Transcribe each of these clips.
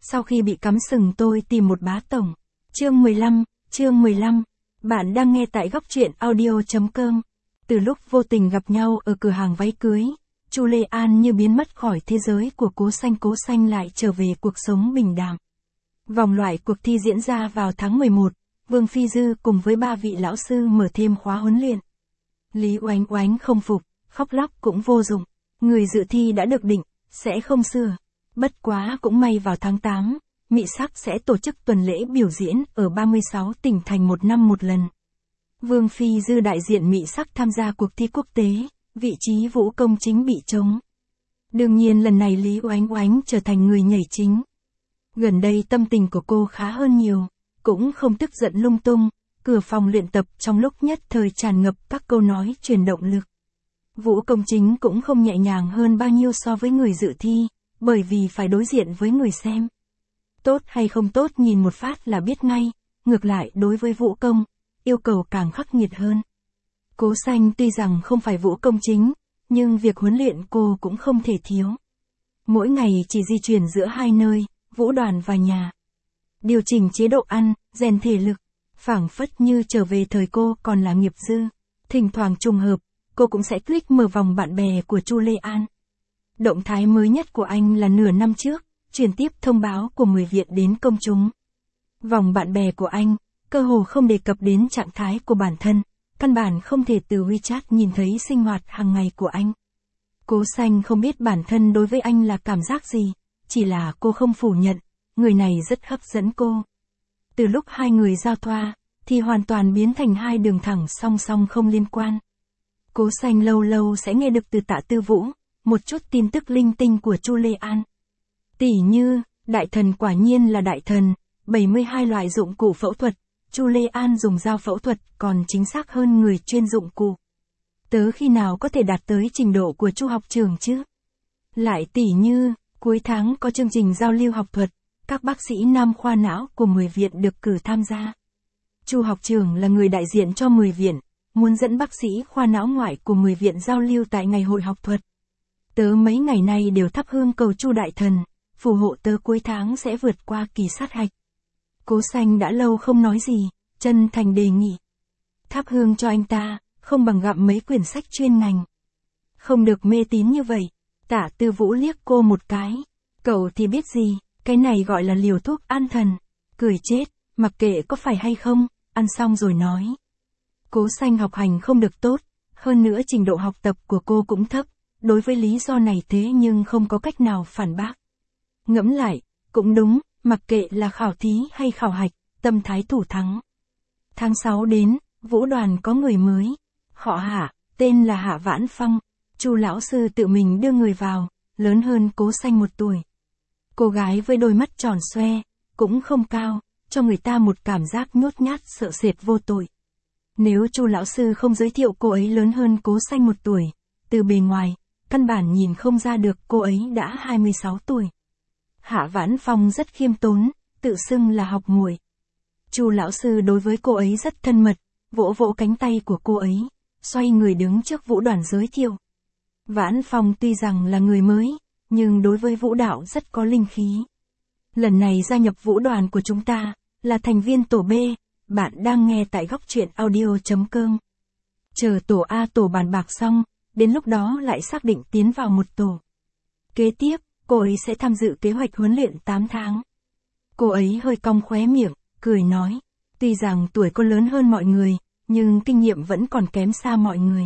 Sau khi bị cắm sừng tôi tìm một bá tổng. Chương 15. Bạn đang nghe tại góc truyện audio.com. Từ lúc vô tình gặp nhau ở cửa hàng váy cưới, Chu Lê An như biến mất khỏi thế giới của Cố Xanh lại trở về cuộc sống bình đạm. Vòng loại cuộc thi diễn ra vào tháng 11, Vương Phi Dư cùng với 3 vị lão sư mở thêm khóa huấn luyện. Lý Oánh Oánh không phục, khóc lóc cũng vô dụng, người dự thi đã được định, sẽ không sửa. Bất quá cũng may vào tháng 8, Mị Sắc sẽ tổ chức tuần lễ biểu diễn ở 36 tỉnh thành một năm một lần. Vương Phi Dư đại diện Mị Sắc tham gia cuộc thi quốc tế, vị trí vũ công chính bị trống. Đương nhiên lần này Lý Oánh Oánh trở thành người nhảy chính. Gần đây tâm tình của cô khá hơn nhiều, cũng không tức giận lung tung, cửa phòng luyện tập trong lúc nhất thời tràn ngập các câu nói truyền động lực. Vũ công chính cũng không nhẹ nhàng hơn bao nhiêu so với người dự thi, bởi vì phải đối diện với người xem. Tốt hay không tốt nhìn một phát là biết ngay, ngược lại đối với vũ công, yêu cầu càng khắc nghiệt hơn. Cố Xanh tuy rằng không phải vũ công chính, nhưng việc huấn luyện cô cũng không thể thiếu. Mỗi ngày chỉ di chuyển giữa hai nơi, vũ đoàn và nhà. Điều chỉnh chế độ ăn, rèn thể lực, phảng phất như trở về thời cô còn là nghiệp dư. Thỉnh thoảng trùng hợp, cô cũng sẽ click mở vòng bạn bè của Chu Lê An. Động thái mới nhất của anh là nửa năm trước, truyền tiếp thông báo của 10 viện đến công chúng. Vòng bạn bè của anh, cơ hồ không đề cập đến trạng thái của bản thân, căn bản không thể từ WeChat nhìn thấy sinh hoạt hàng ngày của anh. Cố Xanh không biết bản thân đối với anh là cảm giác gì, chỉ là cô không phủ nhận, người này rất hấp dẫn cô. Từ lúc hai người giao thoa, thì hoàn toàn biến thành hai đường thẳng song song không liên quan. Cố Xanh lâu lâu sẽ nghe được từ Tạ Tư Vũ, một chút tin tức linh tinh của Chu Lê An. Tỉ như, đại thần quả nhiên là đại thần, 72 loại dụng cụ phẫu thuật, Chu Lê An dùng dao phẫu thuật còn chính xác hơn người chuyên dụng cụ. Tớ khi nào có thể đạt tới trình độ của Chu học trưởng chứ? Lại tỉ như, cuối tháng có chương trình giao lưu học thuật, các bác sĩ nam khoa não của 10 viện được cử tham gia. Chu học trưởng là người đại diện cho 10 viện, muốn dẫn bác sĩ khoa não ngoại của 10 viện giao lưu tại ngày hội học thuật. Tớ mấy ngày nay đều thắp hương cầu Chu đại thần, phù hộ tớ cuối tháng sẽ vượt qua kỳ sát hạch. Cố Xanh đã lâu không nói gì, chân thành đề nghị. Thắp hương cho anh ta, không bằng gặm mấy quyển sách chuyên ngành. Không được mê tín như vậy, Tạ Tư Vũ liếc cô một cái. Cậu thì biết gì, cái này gọi là liều thuốc an thần. Cười chết, mặc kệ có phải hay không, ăn xong rồi nói. Cố Xanh học hành không được tốt, hơn nữa trình độ học tập của cô cũng thấp, đối với lý do này thế nhưng không có cách nào phản bác. Ngẫm lại, cũng đúng, mặc kệ là khảo thí hay khảo hạch, tâm thái thủ thắng. Tháng 6 đến, vũ đoàn có người mới. Họ Hạ, tên là Hạ Vãn Phong. Chu lão sư tự mình đưa người vào, lớn hơn Cố Xanh 1 tuổi. Cô gái với đôi mắt tròn xoe, cũng không cao, cho người ta một cảm giác nhút nhát sợ sệt vô tội. Nếu Chu lão sư không giới thiệu cô ấy lớn hơn Cố Xanh 1 tuổi, từ bề ngoài, căn bản nhìn không ra được cô ấy đã 26 tuổi. Hạ Vãn Phong rất khiêm tốn, tự xưng là học muội. Chu lão sư đối với cô ấy rất thân mật, vỗ vỗ cánh tay của cô ấy, xoay người đứng trước vũ đoàn giới thiệu. Vãn Phong tuy rằng là người mới, nhưng đối với vũ đạo rất có linh khí. Lần này gia nhập vũ đoàn của chúng ta, là thành viên tổ B, bạn đang nghe tại góc truyện audio.com. Chờ tổ A tổ bàn bạc xong, đến lúc đó lại xác định tiến vào một tổ. Kế tiếp, cô ấy sẽ tham dự kế hoạch huấn luyện 8 tháng. Cô ấy hơi cong khóe miệng, cười nói, tuy rằng tuổi cô lớn hơn mọi người, nhưng kinh nghiệm vẫn còn kém xa mọi người.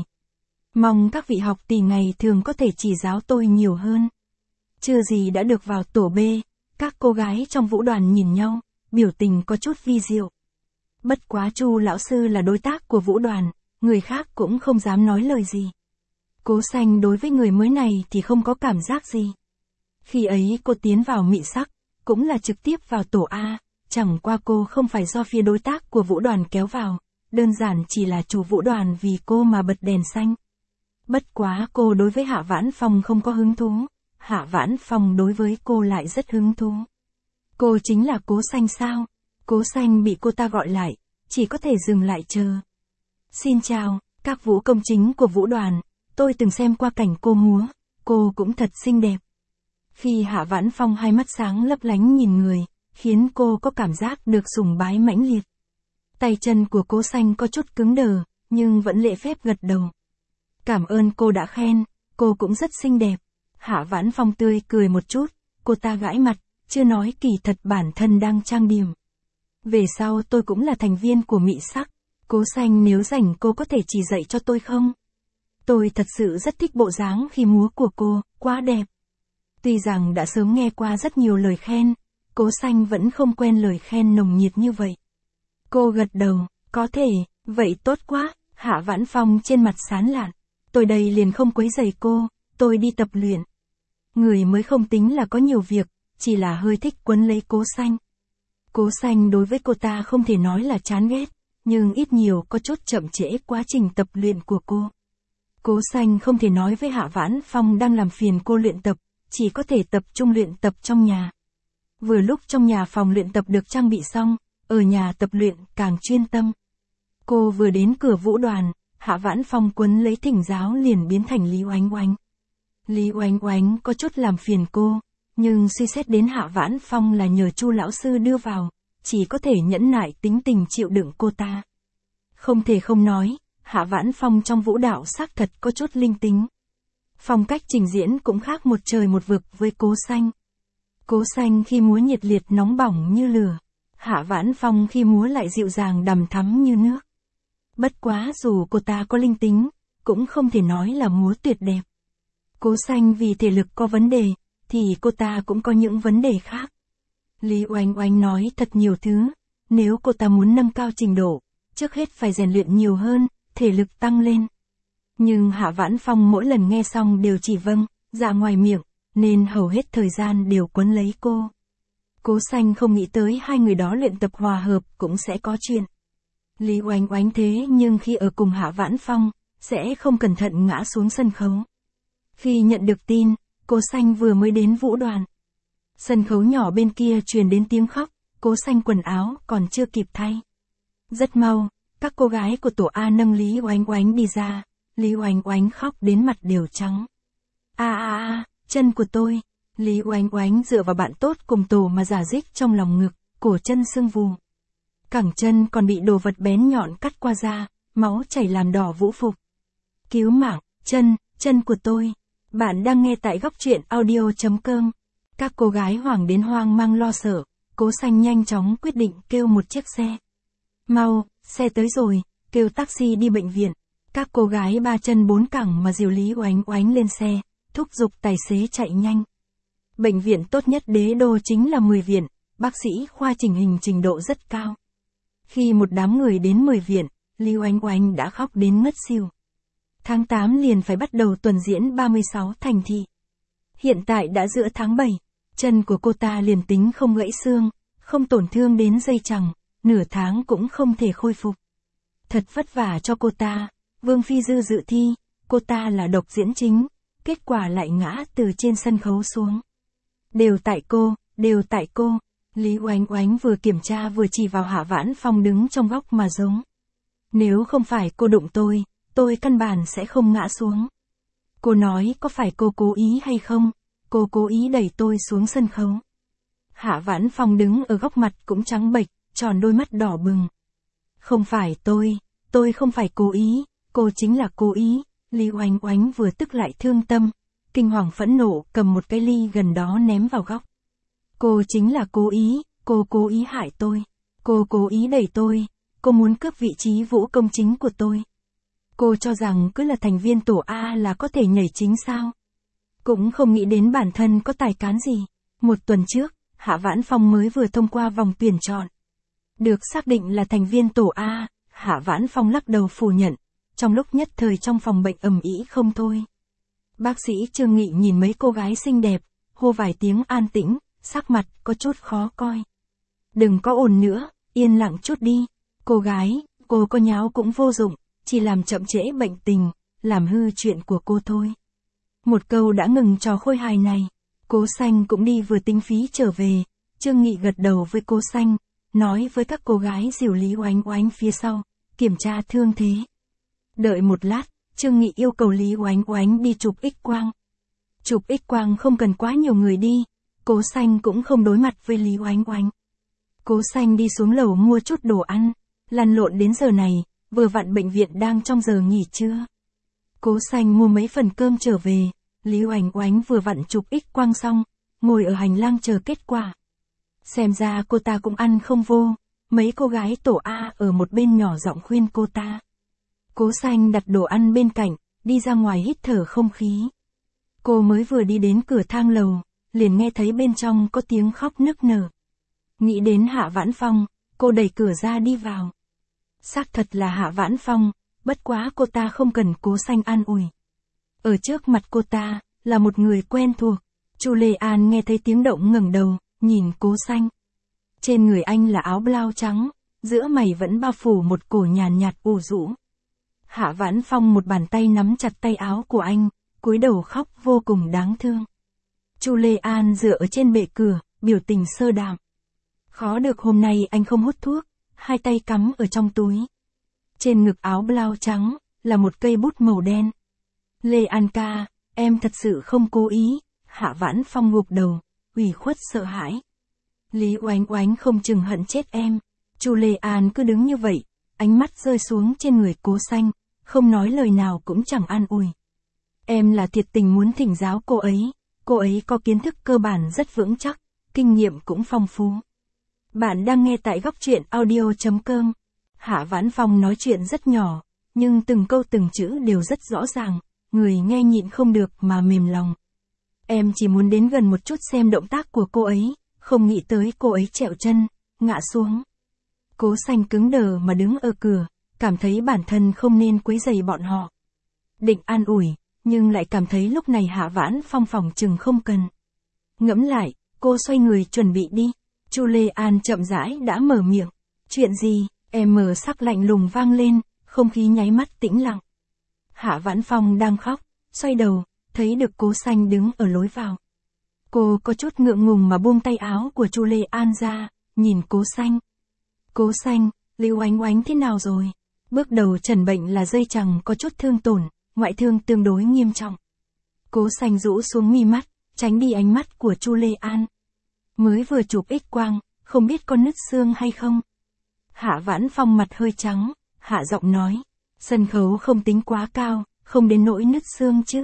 Mong các vị học tỷ ngày thường có thể chỉ giáo tôi nhiều hơn. Chưa gì đã được vào tổ B, các cô gái trong vũ đoàn nhìn nhau, biểu tình có chút vi diệu. Bất quá Chu lão sư là đối tác của vũ đoàn, người khác cũng không dám nói lời gì. Cố Xanh đối với người mới này thì không có cảm giác gì. Khi ấy cô tiến vào Mị Sắc, cũng là trực tiếp vào tổ A, chẳng qua cô không phải do phía đối tác của vũ đoàn kéo vào, đơn giản chỉ là chủ vũ đoàn vì cô mà bật đèn xanh. Bất quá cô đối với Hạ Vãn Phong không có hứng thú, Hạ Vãn Phong đối với cô lại rất hứng thú. Cô chính là Cố Xanh sao? Cố Xanh bị cô ta gọi lại, chỉ có thể dừng lại chờ. Xin chào, các vũ công chính của vũ đoàn, tôi từng xem qua cảnh cô múa, cô cũng thật xinh đẹp. Khi Hạ Vãn Phong hai mắt sáng lấp lánh nhìn người, khiến cô có cảm giác được sùng bái mãnh liệt. Tay chân của Cố Xanh có chút cứng đờ, nhưng vẫn lễ phép gật đầu. Cảm ơn cô đã khen, cô cũng rất xinh đẹp. Hạ Vãn Phong tươi cười một chút, cô ta gãi mặt, chưa nói kỳ thật bản thân đang trang điểm. Về sau tôi cũng là thành viên của Mị Sắc, Cố Xanh nếu rảnh cô có thể chỉ dạy cho tôi không? Tôi thật sự rất thích bộ dáng khi múa của cô, quá đẹp. Tuy rằng đã sớm nghe qua rất nhiều lời khen, Cố Xanh vẫn không quen lời khen nồng nhiệt như vậy. Cô gật đầu, có thể, vậy tốt quá. Hạ Vãn Phong trên mặt sán lạn. Tôi đây liền không quấy rầy cô, tôi đi tập luyện. Người mới không tính là có nhiều việc, chỉ là hơi thích quấn lấy Cố Xanh. Cố Xanh đối với cô ta không thể nói là chán ghét, nhưng ít nhiều có chút chậm trễ quá trình tập luyện của cô. Cố Xanh không thể nói với Hạ Vãn Phong đang làm phiền cô luyện tập, chỉ có thể tập trung luyện tập trong nhà. Vừa lúc trong nhà phòng luyện tập được trang bị xong, ở nhà tập luyện càng chuyên tâm. Cô vừa đến cửa vũ đoàn, Hạ Vãn Phong quấn lấy thỉnh giáo liền biến thành Lý Oánh Oánh. Lý Oánh Oánh có chút làm phiền cô, nhưng suy xét đến Hạ Vãn Phong là nhờ Chu lão sư đưa vào, chỉ có thể nhẫn nại tính tình chịu đựng cô ta. Không thể không nói, Hạ Vãn Phong trong vũ đạo xác thật có chút linh tính. Phong cách trình diễn cũng khác một trời một vực với Cố Xanh. Cố Xanh khi múa nhiệt liệt nóng bỏng như lửa, Hạ Vãn Phong khi múa lại dịu dàng đằm thắm như nước. Bất quá dù cô ta có linh tính, cũng không thể nói là múa tuyệt đẹp. Cố Xanh vì thể lực có vấn đề, thì cô ta cũng có những vấn đề khác. Lý Oánh Oánh nói thật nhiều thứ, nếu cô ta muốn nâng cao trình độ, trước hết phải rèn luyện nhiều hơn, thể lực tăng lên. Nhưng Hạ Vãn Phong mỗi lần nghe xong đều chỉ vâng, dạ ngoài miệng, nên hầu hết thời gian đều quấn lấy cô. Cố Xanh không nghĩ tới hai người đó luyện tập hòa hợp cũng sẽ có chuyện. Lý Oánh Oánh thế nhưng khi ở cùng Hạ Vãn Phong, sẽ không cẩn thận ngã xuống sân khấu. Khi nhận được tin, Cố Xanh vừa mới đến vũ đoàn. Sân khấu nhỏ bên kia truyền đến tiếng khóc, Cố Xanh quần áo còn chưa kịp thay. Rất mau, các cô gái của tổ A nâng Lý Oánh Oánh đi ra, Lý Oánh Oánh khóc đến mặt đều trắng. Chân của tôi. Lý Oánh Oánh dựa vào bạn tốt cùng tổ mà rả rích trong lòng ngực, cổ chân sưng vù. Cẳng chân còn bị đồ vật bén nhọn cắt qua da, máu chảy làm đỏ vũ phục. Cứu mạng, chân của tôi. Bạn đang nghe tại góc truyện audio.com. Các cô gái hoảng đến hoang mang lo sợ, Cố Xanh nhanh chóng quyết định kêu một chiếc xe. Mau, xe tới rồi, kêu taxi đi bệnh viện. Các cô gái ba chân bốn cẳng mà dìu Lý Oánh Oánh lên xe, thúc giục tài xế chạy nhanh. Bệnh viện tốt nhất đế đô chính là 10 viện, bác sĩ khoa chỉnh hình trình độ rất cao. Khi một đám người đến 10 viện, Lý Oánh Oánh đã khóc đến ngất xỉu. Tháng 8 liền phải bắt đầu tuần diễn 36 thành thị. Hiện tại đã giữa tháng 7, chân của cô ta liền tính không gãy xương, không tổn thương đến dây chằng, nửa tháng cũng không thể khôi phục. Thật vất vả cho cô ta, Vương Phi Dư dự thi, cô ta là độc diễn chính, kết quả lại ngã từ trên sân khấu xuống. Đều tại cô, Lý Oánh Oánh vừa kiểm tra vừa chỉ vào Hạ Vãn Phong đứng trong góc mà giống. Nếu không phải cô đụng tôi căn bản sẽ không ngã xuống. Cô nói có phải cô cố ý hay không, cô cố ý đẩy tôi xuống sân khấu. Hạ Vãn Phong đứng ở góc mặt cũng trắng bệch, tròn đôi mắt đỏ bừng. Không phải tôi không phải cố ý, cô chính là cố ý. Lý Oánh Oánh vừa tức lại thương tâm, kinh hoàng phẫn nộ cầm một cái ly gần đó ném vào góc. Cô chính là cố ý, cô cố ý hại tôi. Cô cố ý đẩy tôi, cô muốn cướp vị trí vũ công chính của tôi. Cô cho rằng cứ là thành viên tổ A là có thể nhảy chính sao? Cũng không nghĩ đến bản thân có tài cán gì. Một tuần trước, Hạ Vãn Phong mới vừa thông qua vòng tuyển chọn. Được xác định là thành viên tổ A, Hạ Vãn Phong lắc đầu phủ nhận. Trong lúc nhất thời trong phòng bệnh ầm ĩ không thôi. Bác sĩ Trương Nghị nhìn mấy cô gái xinh đẹp, hô vài tiếng an tĩnh, sắc mặt có chút khó coi. Đừng có ồn nữa, yên lặng chút đi. Cô gái, cô có nháo cũng vô dụng, chỉ làm chậm trễ bệnh tình, làm hư chuyện của cô thôi. Một câu đã ngừng trò khôi hài này. Cố Xanh cũng đi vừa tính phí trở về. Trương Nghị gật đầu với Cố Xanh, nói với các cô gái dìu Lý Oánh Oánh phía sau, kiểm tra thương thế. Đợi một lát, Trương Nghị yêu cầu Lý Oánh Oánh đi chụp X-quang. Chụp X quang không cần quá nhiều người đi, Cố Xanh cũng không đối mặt với Lý Oánh Oánh. Cố Xanh đi xuống lầu mua chút đồ ăn, lăn lộn đến giờ này, vừa vặn bệnh viện đang trong giờ nghỉ trưa. Cố Xanh mua mấy phần cơm trở về, Lý Oánh Oánh vừa vặn chụp X quang xong, ngồi ở hành lang chờ kết quả. Xem ra cô ta cũng ăn không vô, mấy cô gái tổ A ở một bên nhỏ giọng khuyên cô ta. Cố Xanh đặt đồ ăn bên cạnh, đi ra ngoài hít thở không khí. Cô mới vừa đi đến cửa thang lầu, liền nghe thấy bên trong có tiếng khóc nức nở. Nghĩ đến Hạ Vãn Phong, cô đẩy cửa ra đi vào. Xác thật là Hạ Vãn Phong, bất quá cô ta không cần Cố Xanh an ủi. Ở trước mặt cô ta, là một người quen thuộc. Chu Lê An nghe thấy tiếng động ngẩng đầu, nhìn Cố Xanh. Trên người anh là áo blau trắng, giữa mày vẫn bao phủ một cổ nhàn nhạt ủ rũ. Hạ Vãn Phong một bàn tay nắm chặt tay áo của anh, cúi đầu khóc vô cùng đáng thương. Chu Lê An dựa ở trên bệ cửa, biểu tình sơ đạm. Khó được hôm nay anh không hút thuốc, hai tay cắm ở trong túi. Trên ngực áo blau trắng, là một cây bút màu đen. Lê An ca, em thật sự không cố ý. Hạ Vãn Phong gục đầu, ủy khuất sợ hãi. Lý Oánh Oánh không chừng hận chết em. Chu Lê An cứ đứng như vậy, ánh mắt rơi xuống trên người Cố Xanh, không nói lời nào cũng chẳng an ủi. Em là thiệt tình muốn thỉnh giáo cô ấy có kiến thức cơ bản rất vững chắc, kinh nghiệm cũng phong phú. Bạn đang nghe tại góc truyện audio.com. Hạ Vãn Phong nói chuyện rất nhỏ, nhưng từng câu từng chữ đều rất rõ ràng, người nghe nhịn không được mà mềm lòng. Em chỉ muốn đến gần một chút xem động tác của cô ấy, không nghĩ tới cô ấy trẹo chân, ngã xuống. Cố Xanh cứng đờ mà đứng ở cửa, cảm thấy bản thân không nên quấy rầy bọn họ. Định an ủi, nhưng lại cảm thấy lúc này Hạ Vãn Phong phòng chừng không cần. Ngẫm lại, cô xoay người chuẩn bị đi. Chu Lê An chậm rãi đã mở miệng. Chuyện gì? Em mở sắc lạnh lùng vang lên, không khí nháy mắt tĩnh lặng. Hạ Vãn Phong đang khóc, xoay đầu, thấy được Cố Xanh đứng ở lối vào. Cô có chút ngượng ngùng mà buông tay áo của Chu Lê An ra, nhìn Cố Xanh. Cố Xanh, Lý Oánh Oánh thế nào rồi? Bước đầu trần bệnh là dây chằng có chút thương tổn, ngoại thương tương đối nghiêm trọng. Cố Xanh rũ xuống mi mắt, tránh đi ánh mắt của Chu Lê An. Mới vừa chụp X quang, không biết có nứt xương hay không? Hạ Vãn Phong mặt hơi trắng, hạ giọng nói. Sân khấu không tính quá cao, không đến nỗi nứt xương chứ.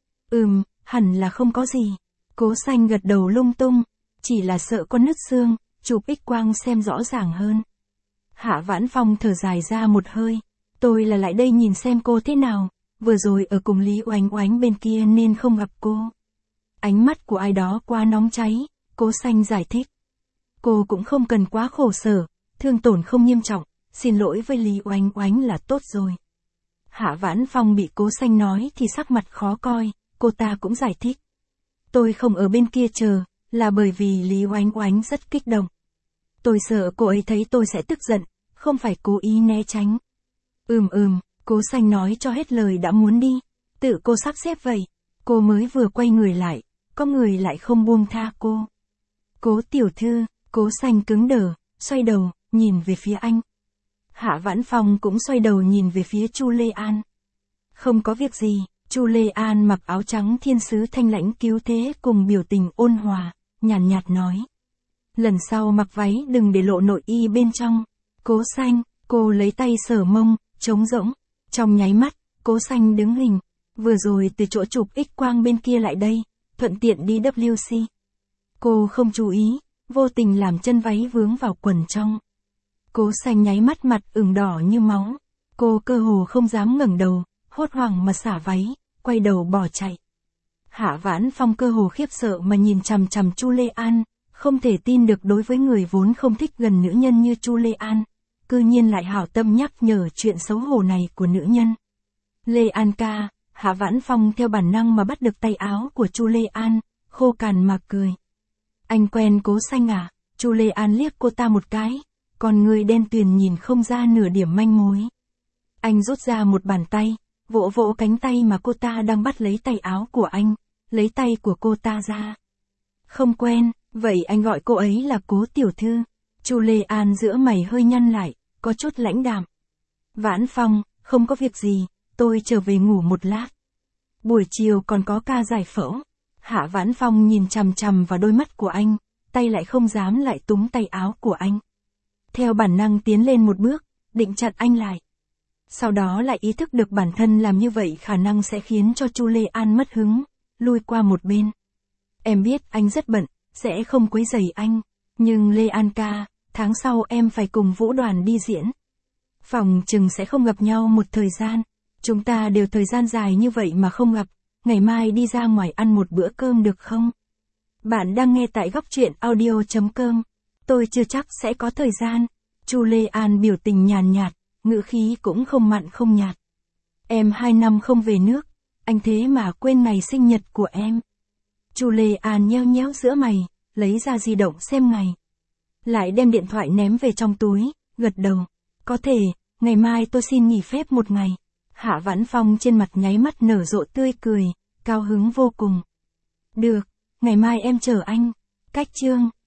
Hẳn là không có gì. Cố Xanh gật đầu lung tung, chỉ là sợ có nứt xương, chụp X quang xem rõ ràng hơn. Hạ Vãn Phong thở dài ra một hơi. Tôi là lại đây nhìn xem cô thế nào, vừa rồi ở cùng Lý Oánh Oánh bên kia nên không gặp cô. Ánh mắt của ai đó quá nóng cháy, Cố Xanh giải thích. Cô cũng không cần quá khổ sở, thương tổn không nghiêm trọng, xin lỗi với Lý Oánh Oánh là tốt rồi. Hạ Vãn Phong bị Cố Xanh nói thì sắc mặt khó coi, cô ta cũng giải thích. Tôi không ở bên kia chờ, là bởi vì Lý Oánh Oánh rất kích động. Tôi sợ cô ấy thấy tôi sẽ tức giận, không phải cố ý né tránh. Cố Xanh nói cho hết lời đã muốn đi. Tự cô sắp xếp vậy. Cô mới vừa quay người lại, có người lại không buông tha cô. Cố tiểu thư, Cố Xanh cứng đờ, xoay đầu, nhìn về phía anh. Hạ Vãn Phong cũng xoay đầu nhìn về phía Chu Lê An. Không có việc gì, Chu Lê An mặc áo trắng thiên sứ thanh lãnh cứu thế cùng biểu tình ôn hòa, nhàn nhạt nói. Lần sau mặc váy đừng để lộ nội y bên trong. Cố Xanh, cô lấy tay sờ mông, trống rỗng. Trong nháy mắt, Cố Xanh đứng hình. Vừa rồi từ chỗ chụp X quang bên kia lại đây, thuận tiện đi WC. Cô không chú ý, vô tình làm chân váy vướng vào quần trong. Cố Xanh nháy mắt mặt ửng đỏ như máu. Cô cơ hồ không dám ngẩng đầu, hốt hoảng mà xả váy, quay đầu bỏ chạy. Hạ Vãn Phong cơ hồ khiếp sợ mà nhìn chằm chằm Chu Lê An, không thể tin được đối với người vốn không thích gần nữ nhân như Chu Lê An, cư nhiên lại hảo tâm nhắc nhở chuyện xấu hổ này của nữ nhân. Lê An ca, Hạ Vãn Phong theo bản năng mà bắt được tay áo của Chu Lê An, khô cằn mà cười. Anh quen Cố Xanh à? Chu Lê An liếc cô ta một cái, còn người đen tuyền nhìn không ra nửa điểm manh mối. Anh rút ra một bàn tay, vỗ vỗ cánh tay mà cô ta đang bắt lấy tay áo của anh, lấy tay của cô ta ra. Không quen, vậy anh gọi cô ấy là Cố tiểu thư. Chu Lê An giữa mày hơi nhăn lại, có chút lãnh đạm. Vãn Phong, không có việc gì, tôi trở về ngủ một lát. Buổi chiều còn có ca giải phẫu. Hạ Vãn Phong nhìn chằm chằm vào đôi mắt của anh, tay lại không dám lại túm tay áo của anh. Theo bản năng tiến lên một bước, định chặn anh lại. Sau đó lại ý thức được bản thân làm như vậy khả năng sẽ khiến cho Chu Lê An mất hứng, lui qua một bên. Em biết anh rất bận, sẽ không quấy rầy anh, nhưng Lê An ca, tháng sau em phải cùng Vũ Đoàn đi diễn. Phòng chừng sẽ không gặp nhau một thời gian, chúng ta đều thời gian dài như vậy mà không gặp, ngày mai đi ra ngoài ăn một bữa cơm được không? Bạn đang nghe tại góc truyện audio.com. Tôi chưa chắc sẽ có thời gian. Chu Lê An biểu tình nhàn nhạt, ngữ khí cũng không mặn không nhạt. Em 2 năm không về nước, anh thế mà quên ngày sinh nhật của em. Chu Lê An nheo nhéo giữa mày, lấy ra di động xem ngày. Lại đem điện thoại ném về trong túi, gật đầu. Có thể, ngày mai tôi xin nghỉ phép một ngày. Hạ Vãn Phong trên mặt nháy mắt nở rộ tươi cười, cao hứng vô cùng. Được, ngày mai em chờ anh. Cách chương.